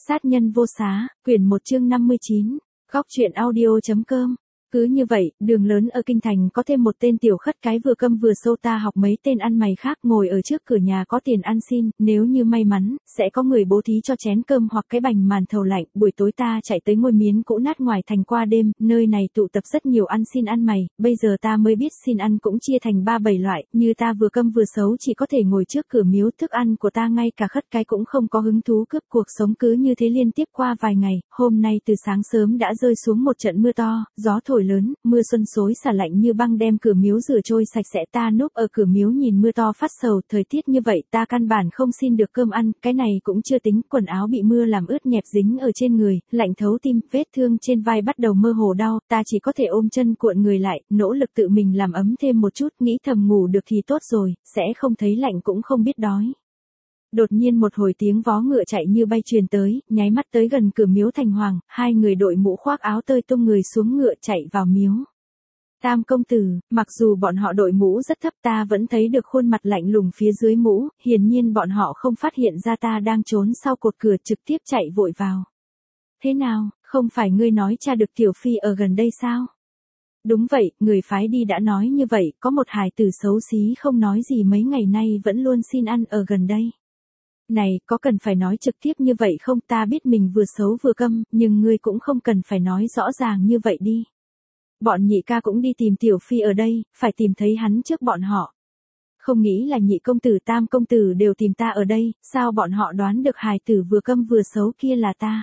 Sát nhân vô xá, quyển 1 chương 59, góc truyện audio.com. Cứ như vậy, đường lớn ở Kinh Thành có thêm một tên tiểu khất cái vừa câm vừa sâu, ta học mấy tên ăn mày khác ngồi ở trước cửa nhà có tiền ăn xin, nếu như may mắn, sẽ có người bố thí cho chén cơm hoặc cái bành màn thầu lạnh. Buổi tối ta chạy tới ngôi miến cũ nát ngoài thành qua đêm, nơi này tụ tập rất nhiều ăn xin ăn mày, bây giờ ta mới biết xin ăn cũng chia thành 3-7 loại, như ta vừa câm vừa xấu chỉ có thể ngồi trước cửa miếu, thức ăn của ta ngay cả khất cái cũng không có hứng thú cướp. Cuộc sống cứ như thế liên tiếp qua vài ngày, hôm nay từ sáng sớm đã rơi xuống một trận mưa to, gió thổi lớn, mưa xuân xối xả lạnh như băng đem cửa miếu rửa trôi sạch sẽ. Ta núp ở cửa miếu nhìn mưa to phát sầu, thời tiết như vậy ta căn bản không xin được cơm ăn, cái này cũng chưa tính, quần áo bị mưa làm ướt nhẹp dính ở trên người, lạnh thấu tim, vết thương trên vai bắt đầu mơ hồ đau, ta chỉ có thể ôm chân cuộn người lại, nỗ lực tự mình làm ấm thêm một chút, nghĩ thầm ngủ được thì tốt rồi, sẽ không thấy lạnh cũng không biết đói. Đột nhiên một hồi tiếng vó ngựa chạy như bay truyền tới, nháy mắt tới gần cửa miếu thành hoàng, hai người đội mũ khoác áo tơi tung người xuống ngựa chạy vào miếu. Tam công tử, mặc dù bọn họ đội mũ rất thấp ta vẫn thấy được khuôn mặt lạnh lùng phía dưới mũ, hiển nhiên bọn họ không phát hiện ra ta đang trốn sau cột cửa, trực tiếp chạy vội vào. Thế nào, không phải ngươi nói cha được tiểu phi ở gần đây sao? Đúng vậy, người phái đi đã nói như vậy, có một hài tử xấu xí không nói gì mấy ngày nay vẫn luôn xin ăn ở gần đây. Này, có cần phải nói trực tiếp như vậy không? Ta biết mình vừa xấu vừa câm, nhưng ngươi cũng không cần phải nói rõ ràng như vậy đi. Bọn nhị ca cũng đi tìm tiểu phi ở đây, phải tìm thấy hắn trước bọn họ. Không nghĩ là nhị công tử tam công tử đều tìm ta ở đây, sao bọn họ đoán được hài tử vừa câm vừa xấu kia là ta?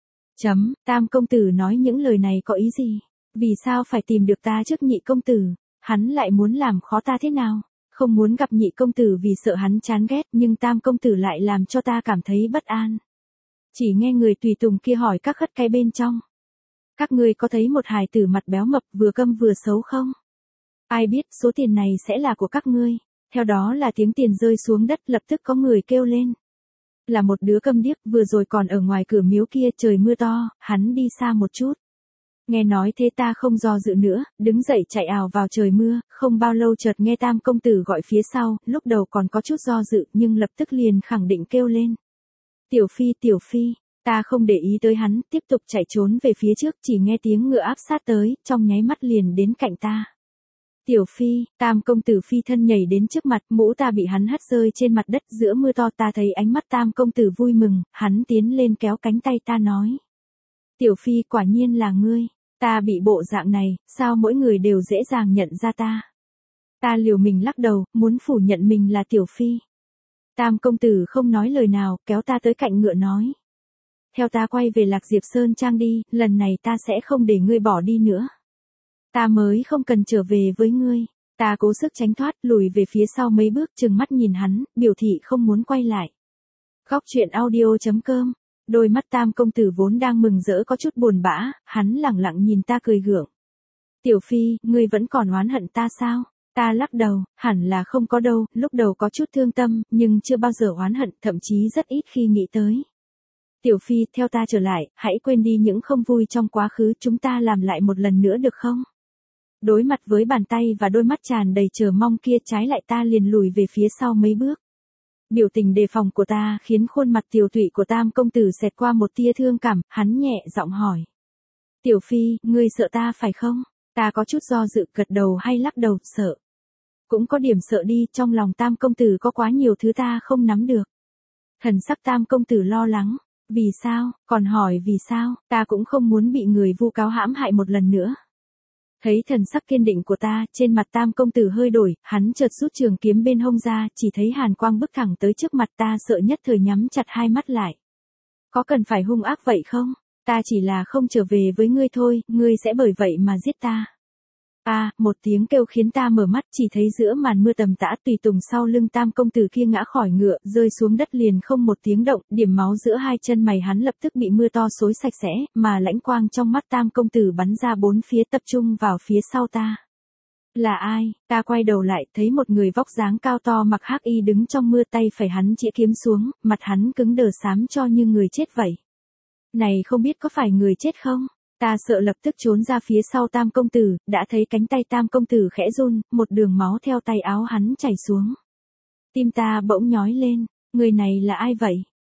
Tam công tử nói những lời này có ý gì? Vì sao phải tìm được ta trước nhị công tử? Hắn lại muốn làm khó ta thế nào? Không muốn gặp nhị công tử vì sợ hắn chán ghét, nhưng tam công tử lại làm cho ta cảm thấy bất an. Chỉ nghe người tùy tùng kia hỏi các khất cái bên trong. Các ngươi có thấy một hài tử mặt béo mập vừa câm vừa xấu không? Ai biết số tiền này sẽ là của các ngươi. Theo đó là tiếng tiền rơi xuống đất, lập tức có người kêu lên. Là một đứa câm điếc, vừa rồi còn ở ngoài cửa miếu kia, trời mưa to, hắn đi xa một chút. Nghe nói thế ta không do dự nữa, đứng dậy chạy ào vào trời mưa, không bao lâu chợt nghe tam công tử gọi phía sau, lúc đầu còn có chút do dự nhưng lập tức liền khẳng định kêu lên. Tiểu phi, ta không để ý tới hắn, tiếp tục chạy trốn về phía trước, chỉ nghe tiếng ngựa áp sát tới, trong nháy mắt liền đến cạnh ta. Tiểu phi, tam công tử phi thân nhảy đến trước mặt, mũ ta bị hắn hất rơi trên mặt đất giữa mưa to. Ta thấy ánh mắt tam công tử vui mừng, hắn tiến lên kéo cánh tay ta nói. Tiểu phi, quả nhiên là ngươi. Ta bị bộ dạng này, sao mỗi người đều dễ dàng nhận ra ta? Ta liều mình lắc đầu, muốn phủ nhận mình là tiểu phi. Tam công tử không nói lời nào, kéo ta tới cạnh ngựa nói. Theo ta quay về Lạc Diệp Sơn Trang đi, lần này ta sẽ không để ngươi bỏ đi nữa. Ta mới không cần trở về với ngươi. Ta cố sức tránh thoát, lùi về phía sau mấy bước, trừng mắt nhìn hắn, biểu thị không muốn quay lại. Góc truyện audio.com. Đôi mắt tam công tử vốn đang mừng rỡ có chút buồn bã, hắn lẳng lặng nhìn ta cười gượng. Tiểu phi, ngươi vẫn còn oán hận ta sao? Ta lắc đầu, hẳn là không có đâu, lúc đầu có chút thương tâm, nhưng chưa bao giờ oán hận, thậm chí rất ít khi nghĩ tới. Tiểu phi, theo ta trở lại, hãy quên đi những không vui trong quá khứ, chúng ta làm lại một lần nữa được không? Đối mặt với bàn tay và đôi mắt tràn đầy chờ mong kia, trái lại ta liền lùi về phía sau mấy bước. Biểu tình đề phòng của ta khiến khuôn mặt tiều tụy của tam công tử xẹt qua một tia thương cảm, hắn nhẹ giọng hỏi. Tiểu phi, ngươi sợ ta phải không? Ta có chút do dự, gật đầu hay lắc đầu, sợ. Cũng có điểm sợ đi, trong lòng tam công tử có quá nhiều thứ ta không nắm được. Thần sắc tam công tử lo lắng. Vì sao, còn hỏi vì sao, ta cũng không muốn bị người vu cáo hãm hại một lần nữa. Thấy thần sắc kiên định của ta, trên mặt tam công tử hơi đổi, hắn chợt rút trường kiếm bên hông ra, chỉ thấy hàn quang bức thẳng tới trước mặt ta, sợ nhất thời nhắm chặt hai mắt lại. Có cần phải hung ác vậy không? Ta chỉ là không trở về với ngươi thôi, ngươi sẽ bởi vậy mà giết ta. Một tiếng kêu khiến ta mở mắt, chỉ thấy giữa màn mưa tầm tã tùy tùng sau lưng tam công tử kia ngã khỏi ngựa, rơi xuống đất liền không một tiếng động, điểm máu giữa hai chân mày hắn lập tức bị mưa to xối sạch sẽ, mà lãnh quang trong mắt tam công tử bắn ra bốn phía tập trung vào phía sau ta. Là ai? Ta quay đầu lại, thấy một người vóc dáng cao to mặc hắc y đứng trong mưa, tay phải hắn chĩa kiếm xuống, mặt hắn cứng đờ xám cho như người chết vậy. Này không biết có phải người chết không? Ta sợ lập tức trốn ra phía sau tam công tử, đã thấy cánh tay tam công tử khẽ run, một đường máu theo tay áo hắn chảy xuống. Tim ta bỗng nhói lên, người này là ai vậy?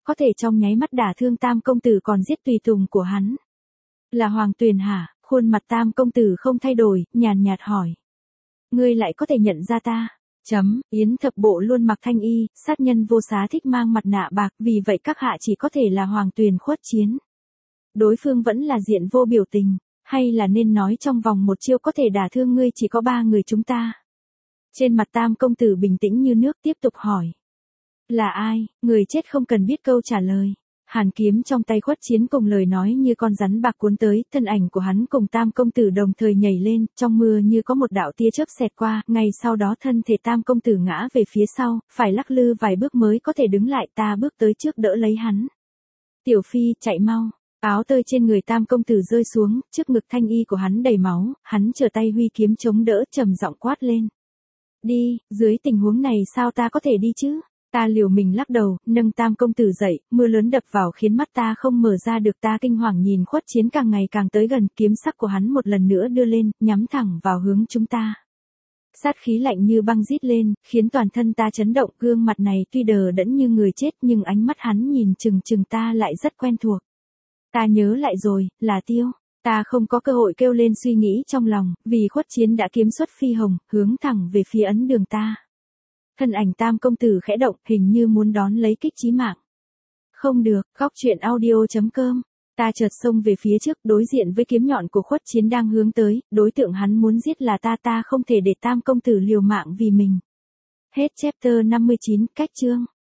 có thể trong nháy mắt đả thương Tam công tử còn giết tùy tùng của hắn. Là Hoàng Tuyền hả? Khuôn mặt Tam công tử không thay đổi, nhàn nhạt hỏi. Ngươi lại có thể nhận ra ta? Yến Thập Bộ luôn mặc thanh y, sát nhân vô xá thích mang mặt nạ bạc, vì vậy các hạ chỉ có thể là Hoàng Tuyền Khuất Chiến. Đối phương vẫn là diện vô biểu tình, hay là nên nói trong vòng một chiêu có thể đả thương ngươi chỉ có 3 người chúng ta. Trên mặt Tam công tử bình tĩnh như nước tiếp tục hỏi. Là ai? Người chết không cần biết câu trả lời. Hàn kiếm trong tay Khuất Chiến cùng lời nói như con rắn bạc cuốn tới, thân ảnh của hắn cùng Tam công tử đồng thời nhảy lên, trong mưa như có một đạo tia chớp xẹt qua, ngay sau đó thân thể Tam công tử ngã về phía sau, phải lắc lư vài bước mới có thể đứng lại, ta bước tới trước đỡ lấy hắn. Tiểu Phi, chạy mau. Áo tơi trên người Tam công tử rơi xuống, trước ngực thanh y của hắn đầy máu, hắn trở tay huy kiếm chống đỡ, trầm giọng quát lên. Đi, dưới tình huống này sao ta có thể đi chứ? Ta liều mình lắc đầu, nâng Tam công tử dậy, mưa lớn đập vào khiến mắt ta không mở ra được, ta kinh hoàng nhìn Khuất Chiến càng ngày càng tới gần, kiếm sắc của hắn một lần nữa đưa lên, nhắm thẳng vào hướng chúng ta. Sát khí lạnh như băng rít lên, khiến toàn thân ta chấn động, gương mặt này tuy đờ đẫn như người chết nhưng ánh mắt hắn nhìn chừng ta lại rất quen thuộc. Ta nhớ lại rồi, là Tiêu. Ta không có cơ hội kêu lên suy nghĩ trong lòng, vì Khuất Chiến đã kiếm xuất phi hồng, hướng thẳng về phía ấn đường ta. Thân ảnh Tam công tử khẽ động, hình như muốn đón lấy kích chí mạng. Không được, góc truyện audio.com. Ta chợt xông về phía trước, đối diện với kiếm nhọn của Khuất Chiến đang hướng tới, đối tượng hắn muốn giết là ta không thể để Tam công tử liều mạng vì mình. Hết chapter 59, cách chương.